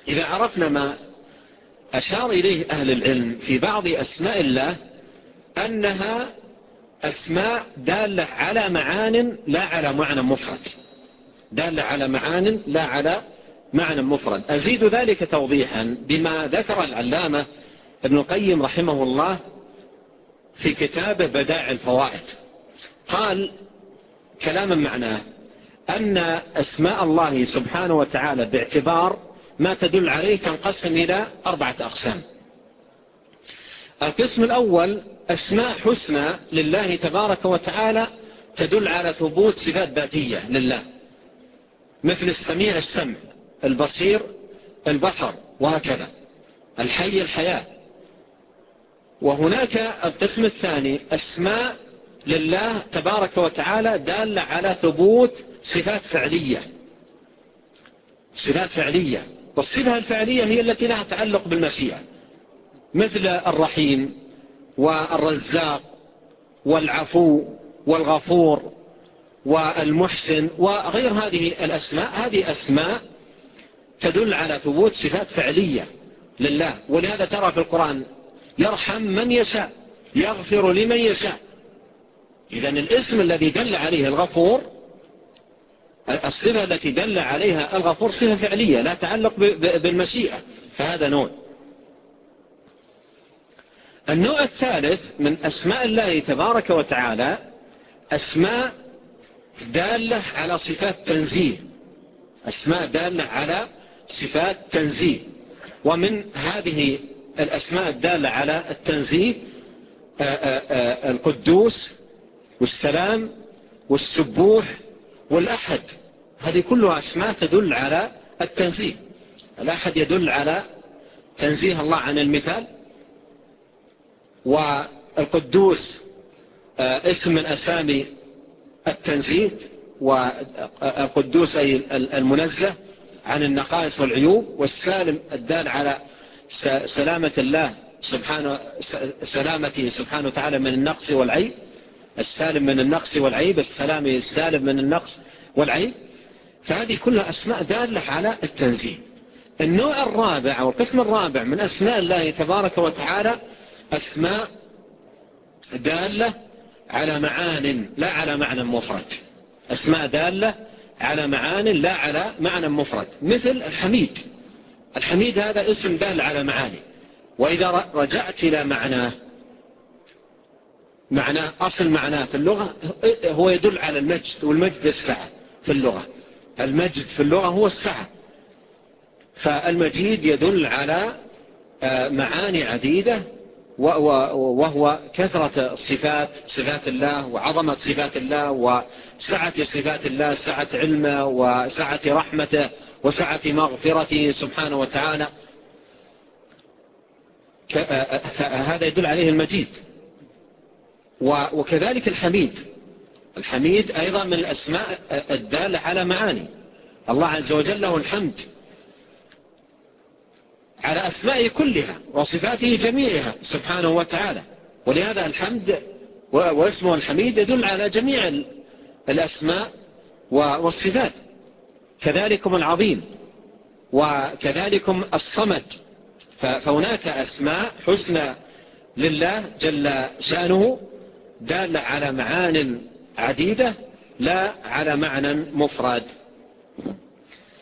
إذا عرفنا ما أشار إليه أهل العلم في بعض أسماء الله أنها أسماء دالة على معان لا على معنى مفرد، دالة على معان لا على معنى مفرد. أزيد ذلك توضيحا بما ذكر العلامة ابن القيم رحمه الله في كتابه بدائع الفوائد. قال كلاما معناه أن أسماء الله سبحانه وتعالى باعتبار ما تدل عليه تنقسم إلى 4 أقسام. القسم الأول أسماء حسنى لله تبارك وتعالى تدل على ثبوت صفات ذاتية لله، مثل السميع السمع، البصير البصر، وهكذا، الحي الحياة. وهناك القسم الثاني أسماء لله تبارك وتعالى دالة على ثبوت صفات فعلية، صفات فعلية، والصفة الفعلية هي التي لها تعلق بالمشيئة، مثل الرحيم والرزاق والعفو والغفور والمحسن وغير هذه الأسماء. هذه أسماء تدل على ثبوت صفات فعلية لله، ولهذا ترى في القرآن يرحم من يشاء، يغفر لمن يشاء. إذن الاسم الذي دل عليه الغفور، الصفة التي دل عليها الغفور صفة فعلية لا تعلق بالمشيئة، فهذا نوع. النوع الثالث من أسماء الله تبارك وتعالى أسماء دالة على صفات تنزيه، أسماء دالة على صفات تنزيه. ومن هذه الأسماء الدالة على التنزيه القدوس والسلام والسبوح والأحد، هذه كلها أسماء تدل على التنزيه. الأحد يدل على تنزيه الله عن المثال، والقدوس اسم من أسامي التنزيه، والقدوس أي المنزه عن النقائص والعيوب، والسالم الدال على سلامة الله سبحانه، سلامته سبحانه وتعالى من النقص والعيب، السالم من النقص والعيب، السالم من النقص والعيب. فهذه كلها أسماء دالة على التنزيه. النوع الرابع أو القسم الرابع من أسماء الله تبارك وتعالى أسماء دالة على معان لا على معنى مفرد، أسماء دالة على معان لا على معنى مفرد، مثل الحميد. الحميد هذا اسم دال على معاني، وإذا رجعت إلى معناه أصل معناه في اللغة هو يدل على المجد، والمجد السعة في اللغة، المجد في اللغة هو السعة. فالمجيد يدل على معاني عديدة، وهو كثرة صفات الله، وعظمة صفات الله، وسعة صفات الله، سعة علمه وسعة رحمته وسعة مغفرته سبحانه وتعالى. هذا يدل عليه المجيد. وكذلك الحميد أيضا من الأسماء الدالة على معاني. الله عز وجل له الحمد على أسمائه كلها وصفاته جميعها سبحانه وتعالى، ولهذا الحمد واسمه الحميد يدل على جميع الأسماء والصفات. كذلكم العظيم، وكذلكم الصمد. فهناك أسماء حسنى لله جل شأنه دالة على معان عديدة لا على معنى مفرد.